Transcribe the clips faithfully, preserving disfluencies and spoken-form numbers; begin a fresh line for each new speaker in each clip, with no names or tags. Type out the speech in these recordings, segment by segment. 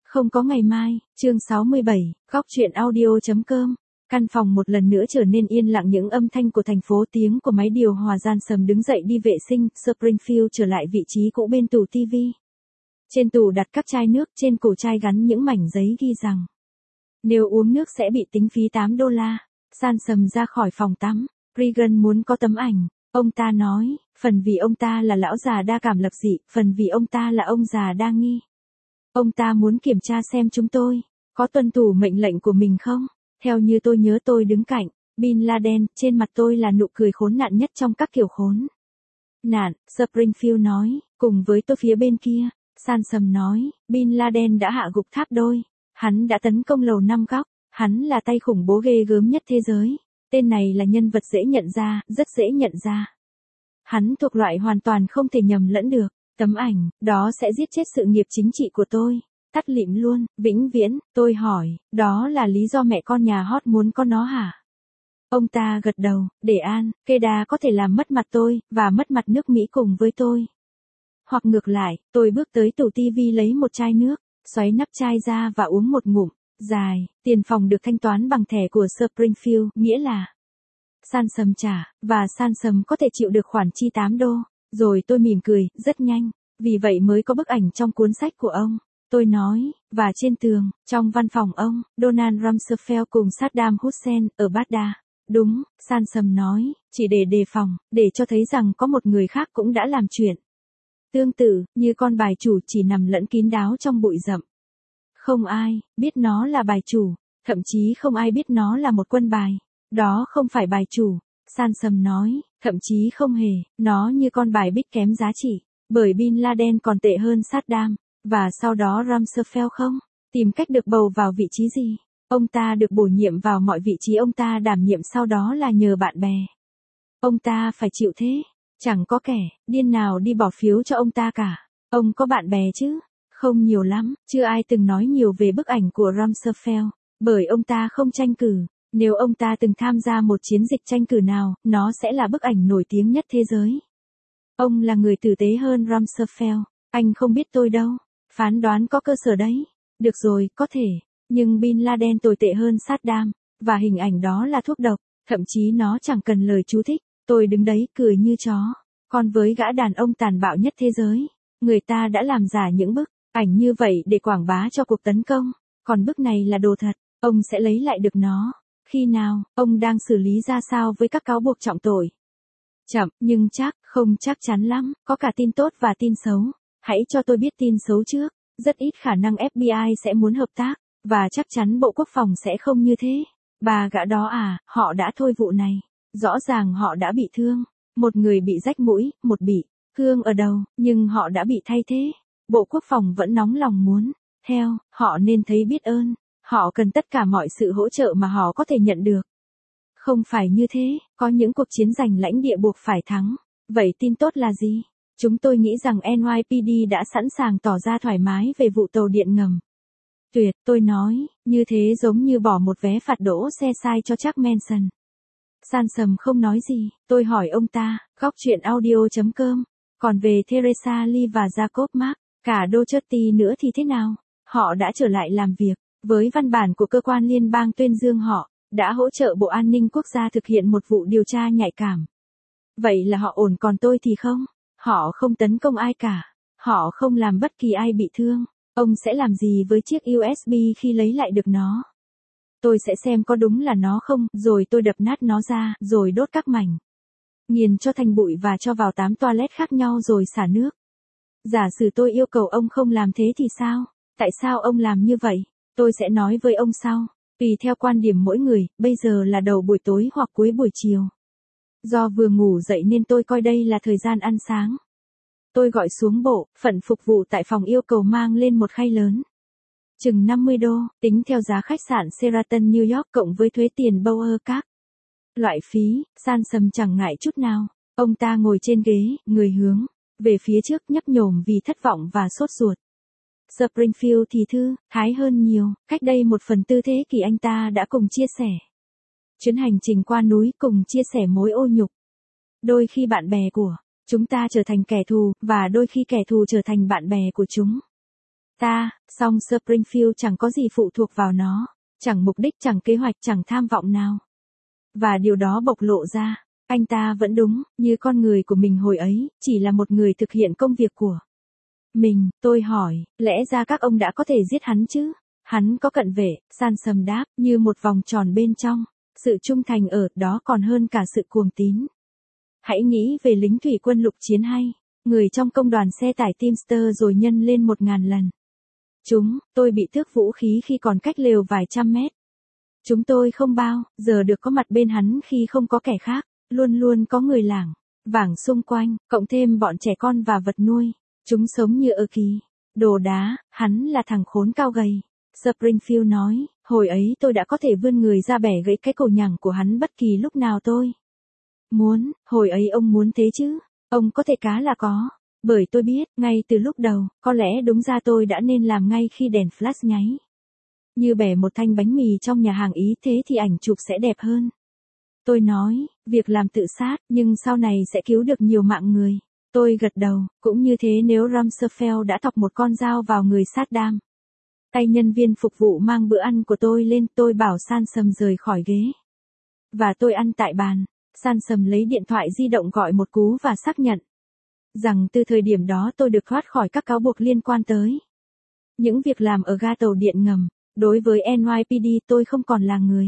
Không có ngày mai, chương sáu mươi bảy, góc truyện audio.com. Căn phòng một lần nữa trở nên yên lặng, những âm thanh của thành phố, tiếng của máy điều hòa. Gian Sầm đứng dậy đi vệ sinh, Springfield trở lại vị trí cũ bên tủ tivi. Trên tủ đặt các chai nước, trên cổ chai gắn những mảnh giấy ghi rằng nếu uống nước sẽ bị tính phí tám đô la. Gian Sầm ra khỏi phòng tắm, Regan muốn có tấm ảnh. Ông ta nói, phần vì ông ta là lão già đa cảm lập dị, phần vì ông ta là ông già đa nghi. Ông ta muốn kiểm tra xem chúng tôi có tuân thủ mệnh lệnh của mình không. Theo như tôi nhớ, tôi đứng cạnh Bin Laden, trên mặt tôi là nụ cười khốn nạn nhất trong các kiểu khốn nạn, Springfield nói, cùng với tôi phía bên kia. Gian Sầm nói, Bin Laden đã hạ gục tháp đôi, hắn đã tấn công lầu năm góc, hắn là tay khủng bố ghê gớm nhất thế giới. Tên này là nhân vật dễ nhận ra, rất dễ nhận ra. Hắn thuộc loại hoàn toàn không thể nhầm lẫn được. Tấm ảnh đó sẽ giết chết sự nghiệp chính trị của tôi. Tắt lịm luôn, vĩnh viễn. Tôi hỏi, đó là lý do mẹ con nhà Hot muốn có nó hả? Ông ta gật đầu, để an, Keda có thể làm mất mặt tôi, và mất mặt nước Mỹ cùng với tôi. Hoặc ngược lại, tôi bước tới tủ tivi lấy một chai nước, xoáy nắp chai ra và uống một ngụm. Dài, tiền phòng được thanh toán bằng thẻ của Springfield, nghĩa là Gian Sầm trả, và Gian Sầm có thể chịu được khoản chi tám đô. Rồi tôi mỉm cười, rất nhanh, vì vậy mới có bức ảnh trong cuốn sách của ông. Tôi nói, và trên tường, trong văn phòng ông, Donald Rumsfeld cùng Saddam Hussein, ở Baghdad. Đúng, Gian Sầm nói, chỉ để đề phòng, để cho thấy rằng có một người khác cũng đã làm chuyện tương tự, như con bài chủ chỉ nằm lẫn kín đáo trong bụi rậm. Không ai biết nó là bài chủ, thậm chí không ai biết nó là một quân bài. Đó không phải bài chủ, Gian Sầm nói, thậm chí không hề, nó như con bài bích kém giá trị, bởi Bin Laden còn tệ hơn Saddam, và sau đó Rumsfeld không tìm cách được bầu vào vị trí gì. Ông ta được bổ nhiệm vào mọi vị trí ông ta đảm nhiệm sau đó là nhờ bạn bè. Ông ta phải chịu thế, chẳng có kẻ điên nào đi bỏ phiếu cho ông ta cả. Ông có bạn bè chứ? Không nhiều lắm, chưa ai từng nói nhiều về bức ảnh của Rumsfeld, bởi ông ta không tranh cử. Nếu ông ta từng tham gia một chiến dịch tranh cử nào, nó sẽ là bức ảnh nổi tiếng nhất thế giới. Ông là người tử tế hơn Rumsfeld. Anh không biết tôi đâu. Phán đoán có cơ sở đấy. Được rồi, có thể. Nhưng Bin Laden tồi tệ hơn Saddam, và hình ảnh đó là thuốc độc. Thậm chí nó chẳng cần lời chú thích. Tôi đứng đấy cười như chó. Còn với gã đàn ông tàn bạo nhất thế giới, người ta đã làm giả những bức ảnh như vậy để quảng bá cho cuộc tấn công. Còn bức này là đồ thật. Ông sẽ lấy lại được nó. Khi nào, ông đang xử lý ra sao với các cáo buộc trọng tội? Chậm, nhưng chắc, không chắc chắn lắm, có cả tin tốt và tin xấu. Hãy cho tôi biết tin xấu trước. Rất ít khả năng ép bê i sẽ muốn hợp tác, và chắc chắn Bộ Quốc phòng sẽ không như thế. Bà gã đó à, họ đã thôi vụ này. Rõ ràng họ đã bị thương. Một người bị rách mũi, một bị thương ở đầu, nhưng họ đã bị thay thế. Bộ Quốc phòng vẫn nóng lòng muốn theo, họ nên thấy biết ơn. Họ cần tất cả mọi sự hỗ trợ mà họ có thể nhận được. Không phải như thế, có những cuộc chiến giành lãnh địa buộc phải thắng. Vậy tin tốt là gì? Chúng tôi nghĩ rằng en i pê đê đã sẵn sàng tỏ ra thoải mái về vụ tàu điện ngầm. Tuyệt, tôi nói, như thế giống như bỏ một vé phạt đỗ xe sai cho Chuck Manson. Gian Sầm không nói gì, tôi hỏi ông ta, góc truyện audio.com. Còn về Theresa Lee và Jacob Mark, cả Doherty nữa thì thế nào? Họ đã trở lại làm việc. Với văn bản của cơ quan liên bang tuyên dương họ đã hỗ trợ Bộ An ninh Quốc gia thực hiện một vụ điều tra nhạy cảm. Vậy là họ ổn, còn tôi thì không. Họ không tấn công ai cả. Họ không làm bất kỳ ai bị thương. Ông sẽ làm gì với chiếc u ét bê khi lấy lại được nó? Tôi sẽ xem có đúng là nó không, rồi tôi đập nát nó ra, rồi đốt các mảnh. Nghiền cho thành bụi và cho vào tám toilet khác nhau rồi xả nước. Giả sử tôi yêu cầu ông không làm thế thì sao? Tại sao ông làm như vậy? Tôi sẽ nói với ông sau. Tùy theo quan điểm mỗi người, bây giờ là đầu buổi tối hoặc cuối buổi chiều. Do vừa ngủ dậy nên tôi coi đây là thời gian ăn sáng. Tôi gọi xuống bộ phận phục vụ tại phòng yêu cầu mang lên một khay lớn. Chừng năm mươi đô, tính theo giá khách sạn Sheraton New York cộng với thuế tiền Bower các loại phí. Gian Sầm chẳng ngại chút nào. Ông ta ngồi trên ghế, người hướng về phía trước, nhấp nhổm vì thất vọng và sốt ruột. Springfield thì thư thái hơn nhiều. Cách đây một phần tư thế kỷ anh ta đã cùng chia sẻ chuyến hành trình qua núi, cùng chia sẻ mối ô nhục. Đôi khi bạn bè của chúng ta trở thành kẻ thù, và đôi khi kẻ thù trở thành bạn bè của chúng Ta, song Springfield chẳng có gì phụ thuộc vào nó, chẳng mục đích, chẳng kế hoạch, chẳng tham vọng nào. Và điều đó bộc lộ ra, anh ta vẫn đúng, như con người của mình hồi ấy, chỉ là một người thực hiện công việc của mình. Tôi hỏi, lẽ ra các ông đã có thể giết hắn chứ? Hắn có cận vệ, Sansom đáp, như một vòng tròn bên trong. Sự trung thành ở đó còn hơn cả sự cuồng tín. Hãy nghĩ về lính thủy quân lục chiến hay, người trong công đoàn xe tải Teamster rồi nhân lên một ngàn lần. Chúng, tôi bị tước vũ khí khi còn cách lều vài trăm mét. Chúng tôi không bao giờ được có mặt bên hắn khi không có kẻ khác, luôn luôn có người lảng vảng xung quanh, cộng thêm bọn trẻ con và vật nuôi. Chúng sống như ơ ký. Đồ đá, hắn là thằng khốn cao gầy. Springfield nói, hồi ấy tôi đã có thể vươn người ra bẻ gãy cái cổ nhẳng của hắn bất kỳ lúc nào tôi muốn, hồi ấy ông muốn thế chứ? Ông có thể cá là có. Bởi tôi biết, ngay từ lúc đầu, có lẽ đúng ra tôi đã nên làm ngay khi đèn flash nháy. Như bẻ một thanh bánh mì trong nhà hàng Ý, thế thì ảnh chụp sẽ đẹp hơn. Tôi nói, việc làm tự sát, nhưng sau này sẽ cứu được nhiều mạng người. Tôi gật đầu, cũng như thế nếu Rumsfeld đã thọc một con dao vào người Saddam. Tay nhân viên phục vụ mang bữa ăn của tôi lên, tôi bảo Sansom rời khỏi ghế. Và tôi ăn tại bàn. Sansom lấy điện thoại di động gọi một cú và xác nhận rằng từ thời điểm đó tôi được thoát khỏi các cáo buộc liên quan tới những việc làm ở ga tàu điện ngầm. Đối với en i pê đê tôi không còn là người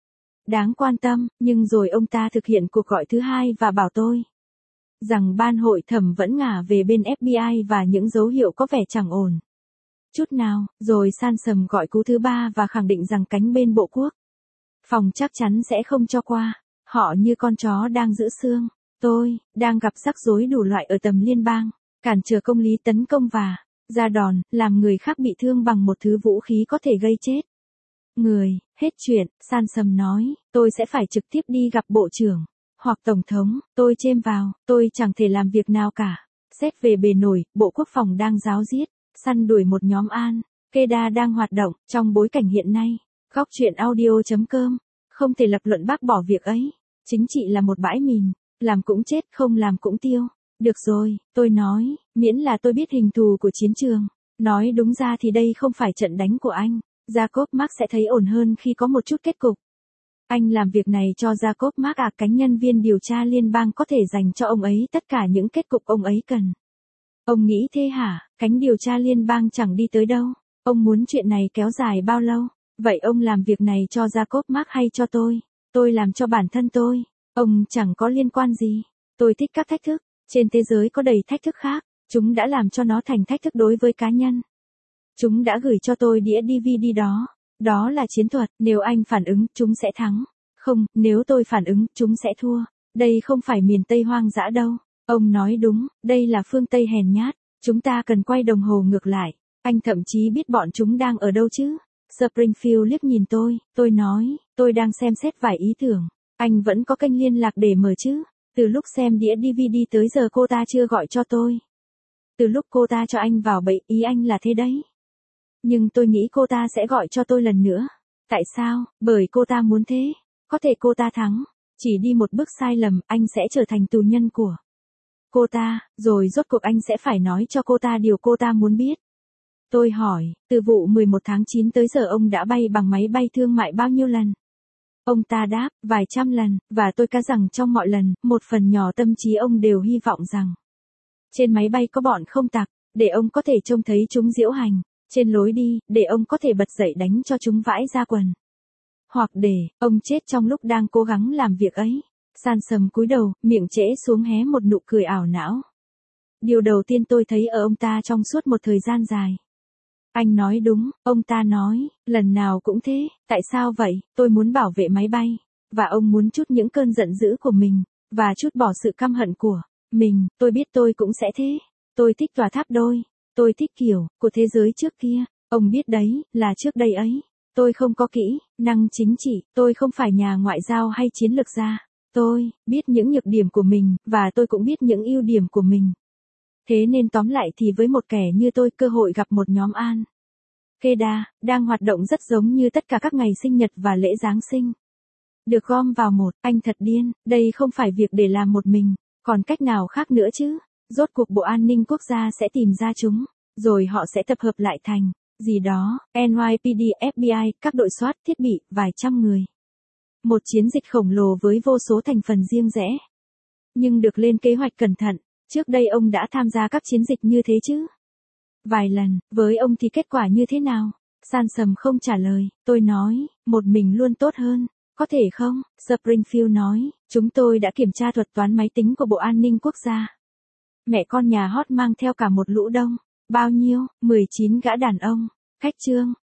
đáng quan tâm, nhưng rồi ông ta thực hiện cuộc gọi thứ hai và bảo tôi rằng ban hội thẩm vẫn ngả về bên ép bê i và những dấu hiệu có vẻ chẳng ổn chút nào. Rồi Sansom gọi cú thứ ba và khẳng định rằng cánh bên Bộ Quốc phòng chắc chắn sẽ không cho qua. Họ như con chó đang giữ xương. Tôi đang gặp rắc rối đủ loại ở tầm liên bang, cản trở công lý tấn công và ra đòn, làm người khác bị thương bằng một thứ vũ khí có thể gây chết người. Hết chuyện, Sansom nói, tôi sẽ phải trực tiếp đi gặp bộ trưởng hoặc tổng thống. Tôi chêm vào, tôi chẳng thể làm việc nào cả. Xét về bề nổi, Bộ Quốc phòng đang giáo diết, săn đuổi một nhóm Al Qaeda đang hoạt động trong bối cảnh hiện nay. Góc truyện audio chấm com không thể lập luận bác bỏ việc ấy. Chính trị là một bãi mìn, làm cũng chết, không làm cũng tiêu. Được rồi, tôi nói, miễn là tôi biết hình thù của chiến trường. Nói đúng ra thì đây không phải trận đánh của anh. Jacob Mark sẽ thấy ổn hơn khi có một chút kết cục. Anh làm việc này cho Jacob Mark à? Cánh nhân viên điều tra liên bang có thể dành cho ông ấy tất cả những kết cục ông ấy cần. Ông nghĩ thế hả? Cánh điều tra liên bang chẳng đi tới đâu. Ông muốn chuyện này kéo dài bao lâu? Vậy ông làm việc này cho Jacob Mark hay cho tôi? Tôi làm cho bản thân tôi. Ông chẳng có liên quan gì. Tôi thích các thách thức. Trên thế giới có đầy thách thức khác. Chúng đã làm cho nó thành thách thức đối với cá nhân. Chúng đã gửi cho tôi đĩa đê vê đê đó. Đó là chiến thuật. Nếu anh phản ứng, chúng sẽ thắng. Không, nếu tôi phản ứng, chúng sẽ thua. Đây không phải miền Tây hoang dã đâu. Ông nói đúng, đây là phương Tây hèn nhát. Chúng ta cần quay đồng hồ ngược lại. Anh thậm chí biết bọn chúng đang ở đâu chứ? Springfield liếc nhìn tôi. Tôi nói, tôi đang xem xét vài ý tưởng. Anh vẫn có kênh liên lạc để mở chứ? Từ lúc xem đĩa đê vê đê tới giờ cô ta chưa gọi cho tôi. Từ lúc cô ta cho anh vào bẫy, ý anh là thế đấy. Nhưng tôi nghĩ cô ta sẽ gọi cho tôi lần nữa. Tại sao? Bởi cô ta muốn thế. Có thể cô ta thắng. Chỉ đi một bước sai lầm, anh sẽ trở thành tù nhân của cô ta, rồi rốt cuộc anh sẽ phải nói cho cô ta điều cô ta muốn biết. Tôi hỏi, từ vụ mười một tháng chín tới giờ ông đã bay bằng máy bay thương mại bao nhiêu lần? Ông ta đáp, vài trăm lần, và tôi cá rằng trong mọi lần, một phần nhỏ tâm trí ông đều hy vọng rằng trên máy bay có bọn không tặc, để ông có thể trông thấy chúng diễu hành trên lối đi, để ông có thể bật dậy đánh cho chúng vãi ra quần. Hoặc để ông chết trong lúc đang cố gắng làm việc ấy. Sansom cúi đầu, miệng trễ xuống hé một nụ cười ảo não. Điều đầu tiên tôi thấy ở ông ta trong suốt một thời gian dài. Anh nói đúng, ông ta nói, lần nào cũng thế. Tại sao vậy? Tôi muốn bảo vệ máy bay. Và ông muốn trút những cơn giận dữ của mình, và trút bỏ sự căm hận của mình. Tôi biết tôi cũng sẽ thế. Tôi thích tòa tháp đôi. Tôi thích kiểu của thế giới trước kia. Ông biết đấy, là trước đây ấy. Tôi không có kỹ năng chính trị. Tôi không phải nhà ngoại giao hay chiến lược gia. Tôi biết những nhược điểm của mình, và tôi cũng biết những ưu điểm của mình. Thế nên tóm lại thì với một kẻ như tôi, cơ hội gặp một nhóm Al Qaeda đang hoạt động rất giống như tất cả các ngày sinh nhật và lễ Giáng sinh. Được gom vào một, anh thật điên, đây không phải việc để làm một mình, còn cách nào khác nữa chứ? Rốt cuộc Bộ An ninh Quốc gia sẽ tìm ra chúng. Rồi họ sẽ tập hợp lại thành, gì đó, en y pê đê, ép bê i, các đội soát, thiết bị, vài trăm người. Một chiến dịch khổng lồ với vô số thành phần riêng rẽ. Nhưng được lên kế hoạch cẩn thận, trước đây ông đã tham gia các chiến dịch như thế chứ? Vài lần, với ông thì kết quả như thế nào? Sansom không trả lời, tôi nói, một mình luôn tốt hơn, có thể không? Springfield nói, chúng tôi đã kiểm tra thuật toán máy tính của Bộ An ninh Quốc gia. Mẹ con nhà Hot mang theo cả một lũ đông, bao nhiêu, mười chín gã đàn ông, khách trương,